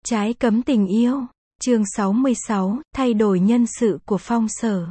Trái cấm tình yêu. Chương 66, thay đổi nhân sự của Phong Sở.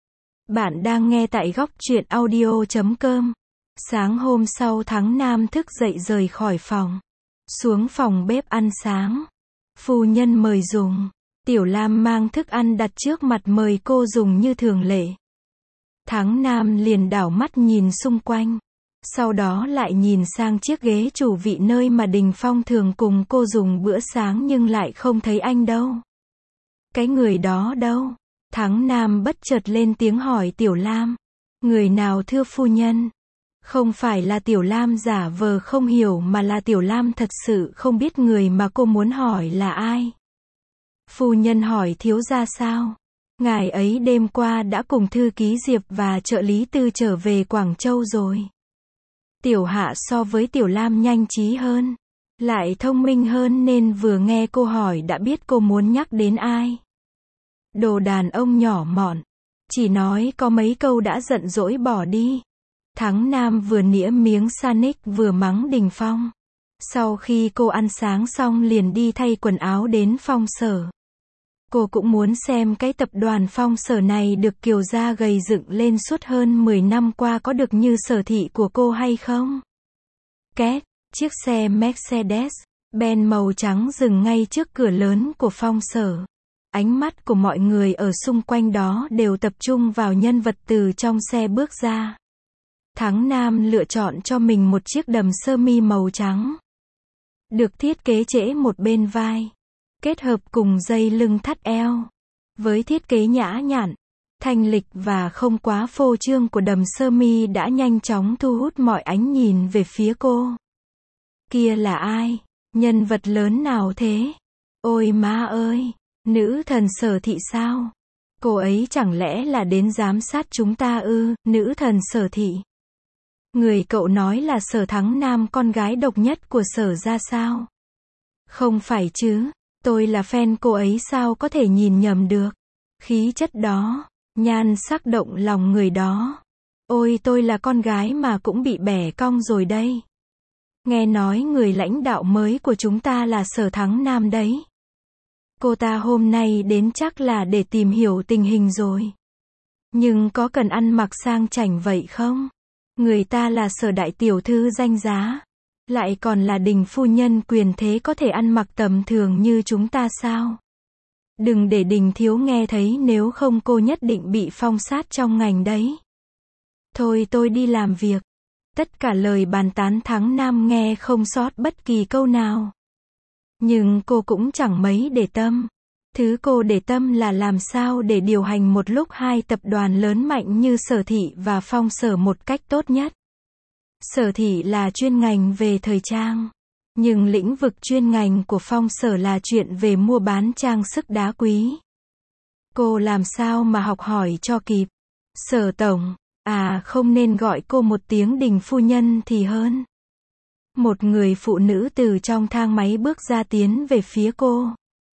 Bạn đang nghe tại góc truyện audio.com. Sáng hôm sau Thắng Nam thức dậy rời khỏi phòng. Xuống phòng bếp ăn sáng. Phu nhân mời dùng. Tiểu Lam mang thức ăn đặt trước mặt mời cô dùng như thường lệ. Thắng Nam liền đảo mắt nhìn xung quanh. Sau đó lại nhìn sang chiếc ghế chủ vị nơi mà Đình Phong thường cùng cô dùng bữa sáng nhưng lại không thấy anh đâu. Cái người đó đâu? Thắng Nam bất chợt lên tiếng hỏi Tiểu Lam. Người nào thưa phu nhân? Không phải là Tiểu Lam giả vờ không hiểu mà là Tiểu Lam thật sự không biết người mà cô muốn hỏi là ai. Phu nhân hỏi thiếu gia sao? Ngài ấy đêm qua đã cùng thư ký Diệp và trợ lý Tư trở về Quảng Châu rồi. Tiểu Hạ so với Tiểu Lam nhanh trí hơn, lại thông minh hơn nên vừa nghe cô hỏi đã biết cô muốn nhắc đến ai. Đồ đàn ông nhỏ mọn, chỉ nói có mấy câu đã giận dỗi bỏ đi. Thắng Nam vừa nĩa miếng Sanic vừa mắng Đình Phong. Sau khi cô ăn sáng xong liền đi thay quần áo đến Phong Sở. Cô cũng muốn xem cái tập đoàn Phong Sở này được Kiều gia gầy dựng lên suốt hơn 10 năm qua có được như Sở thị của cô hay không. Két, chiếc xe Mercedes-Benz màu trắng dừng ngay trước cửa lớn của Phong Sở. Ánh mắt của mọi người ở xung quanh đó đều tập trung vào nhân vật từ trong xe bước ra. Thắng Nam lựa chọn cho mình một chiếc đầm sơ mi màu trắng. Được thiết kế trễ một bên vai. Kết hợp cùng dây lưng thắt eo. Với thiết kế nhã nhặn, thanh lịch và không quá phô trương của đầm sơ mi đã nhanh chóng thu hút mọi ánh nhìn về phía cô. Kia là ai? Nhân vật lớn nào thế? Ôi má ơi! Nữ thần Sở thị sao? Cô ấy chẳng lẽ là đến giám sát chúng ta ư? Nữ thần Sở thị. Người cậu nói là Sở Thắng Nam con gái độc nhất của Sở ra sao? Không phải chứ? Tôi là fan cô ấy sao có thể nhìn nhầm được. Khí chất đó, nhan sắc động lòng người đó. Ôi tôi là con gái mà cũng bị bẻ cong rồi đây. Nghe nói người lãnh đạo mới của chúng ta là Sở Thắng Nam đấy. Cô ta hôm nay đến chắc là để tìm hiểu tình hình rồi. Nhưng có cần ăn mặc sang chảnh vậy không? Người ta là Sở đại tiểu thư danh giá. Lại còn là Đình phu nhân quyền thế có thể ăn mặc tầm thường như chúng ta sao? Đừng để Đình thiếu nghe thấy nếu không cô nhất định bị phong sát trong ngành đấy. Thôi tôi đi làm việc. Tất cả lời bàn tán Thắng Nam nghe không sót bất kỳ câu nào. Nhưng cô cũng chẳng mấy để tâm. Thứ cô để tâm là làm sao để điều hành một lúc hai tập đoàn lớn mạnh như Sở thị và Phong Sở một cách tốt nhất. Sở thị là chuyên ngành về thời trang. Nhưng lĩnh vực chuyên ngành của Phong Sở là chuyện về mua bán trang sức đá quý. Cô làm sao mà học hỏi cho kịp. Sở tổng, không nên gọi cô một tiếng Đình phu nhân thì hơn. Một người phụ nữ từ trong thang máy bước ra tiến về phía cô.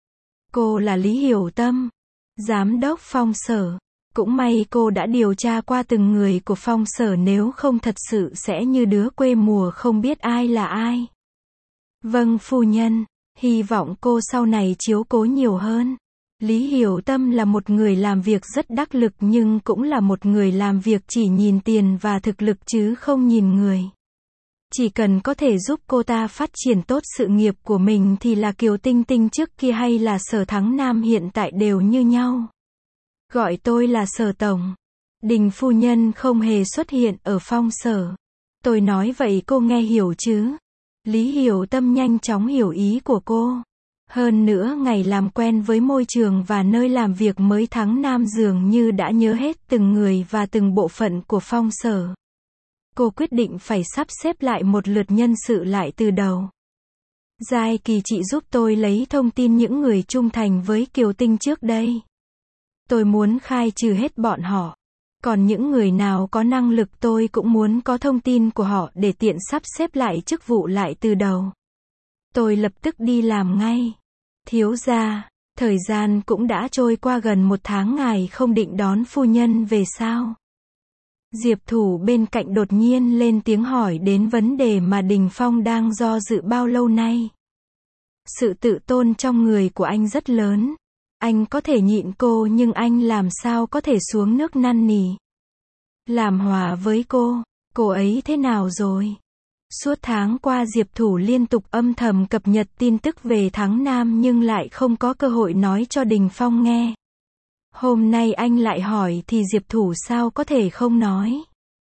Cô là Lý Hiểu Tâm, giám đốc Phong Sở. Cũng may cô đã điều tra qua từng người của Phong Sở, nếu không thật sự sẽ như đứa quê mùa không biết ai là ai. Vâng phu nhân, hy vọng cô sau này chiếu cố nhiều hơn. Lý Hiểu Tâm là một người làm việc rất đắc lực nhưng cũng là một người làm việc chỉ nhìn tiền và thực lực chứ không nhìn người. Chỉ cần có thể giúp cô ta phát triển tốt sự nghiệp của mình thì là Kiều Tinh Tinh trước kia hay là Sở Thắng Nam hiện tại đều như nhau. Gọi tôi là Sở tổng. Đình phu nhân không hề xuất hiện ở Phong Sở. Tôi nói vậy cô nghe hiểu chứ? Lý Hiểu Tâm nhanh chóng hiểu ý của cô. Hơn nữa ngày làm quen với môi trường và nơi làm việc mới Thắng Nam dường như đã nhớ hết từng người và từng bộ phận của Phong Sở. Cô quyết định phải sắp xếp lại một lượt nhân sự lại từ đầu. Giai Kỳ chị giúp tôi lấy thông tin những người trung thành với Kiều Tinh trước đây. Tôi muốn khai trừ hết bọn họ. Còn những người nào có năng lực tôi cũng muốn có thông tin của họ để tiện sắp xếp lại chức vụ lại từ đầu. Tôi lập tức đi làm ngay. Thiếu gia, thời gian cũng đã trôi qua gần 1 tháng, ngài không định đón phu nhân về sao? Diệp Thủ bên cạnh đột nhiên lên tiếng hỏi đến vấn đề mà Đình Phong đang do dự bao lâu nay. Sự tự tôn trong người của anh rất lớn. Anh có thể nhịn cô nhưng anh làm sao có thể xuống nước năn nỉ. Làm hòa với cô ấy thế nào rồi? Suốt tháng qua Diệp Thủ liên tục âm thầm cập nhật tin tức về Thắng Nam nhưng lại không có cơ hội nói cho Đình Phong nghe. Hôm nay anh lại hỏi thì Diệp Thủ sao có thể không nói.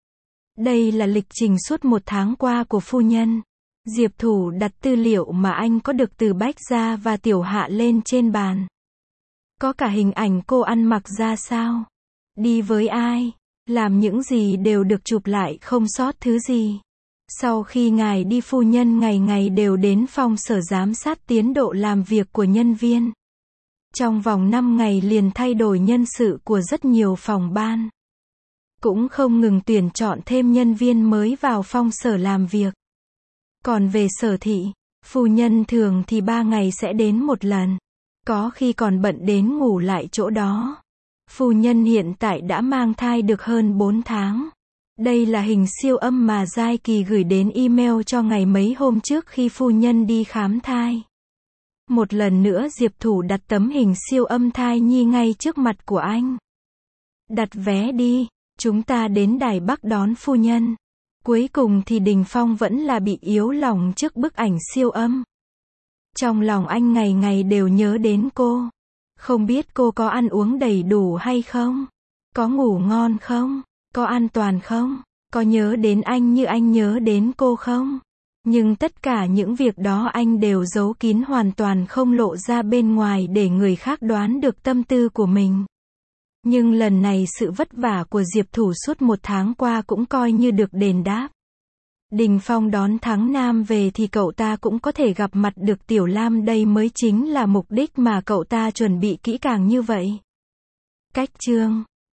Đây là lịch trình suốt 1 tháng qua của phu nhân. Diệp Thủ đặt tư liệu mà anh có được từ Bách Gia và Tiểu Hạ lên trên bàn. Có cả hình ảnh cô ăn mặc ra sao, đi với ai, làm những gì đều được chụp lại không sót thứ gì. Sau khi ngài đi phu nhân ngày ngày đều đến Phong Sở giám sát tiến độ làm việc của nhân viên. Trong vòng 5 ngày liền thay đổi nhân sự của rất nhiều phòng ban. Cũng không ngừng tuyển chọn thêm nhân viên mới vào Phong Sở làm việc. Còn về Sở thị, phu nhân thường thì 3 ngày sẽ đến 1 lần. Có khi còn bận đến ngủ lại chỗ đó. Phu nhân hiện tại đã mang thai được hơn 4 tháng. Đây là hình siêu âm mà Giai Kỳ gửi đến email cho ngày mấy hôm trước khi phu nhân đi khám thai. Một lần nữa Diệp Thủ đặt tấm hình siêu âm thai nhi ngay trước mặt của anh. Đặt vé đi, chúng ta đến Đài Bắc đón phu nhân. Cuối cùng thì Đình Phong vẫn là bị yếu lòng trước bức ảnh siêu âm. Trong lòng anh ngày ngày đều nhớ đến cô. Không biết cô có ăn uống đầy đủ hay không? Có ngủ ngon không? Có an toàn không? Có nhớ đến anh như anh nhớ đến cô không? Nhưng tất cả những việc đó anh đều giấu kín hoàn toàn không lộ ra bên ngoài để người khác đoán được tâm tư của mình. Nhưng lần này sự vất vả của Diệp Thủ suốt 1 tháng qua cũng coi như được đền đáp. Đình Phong đón Thắng Nam về thì cậu ta cũng có thể gặp mặt được Tiểu Lam, đây mới chính là mục đích mà cậu ta chuẩn bị kỹ càng như vậy. Cách chương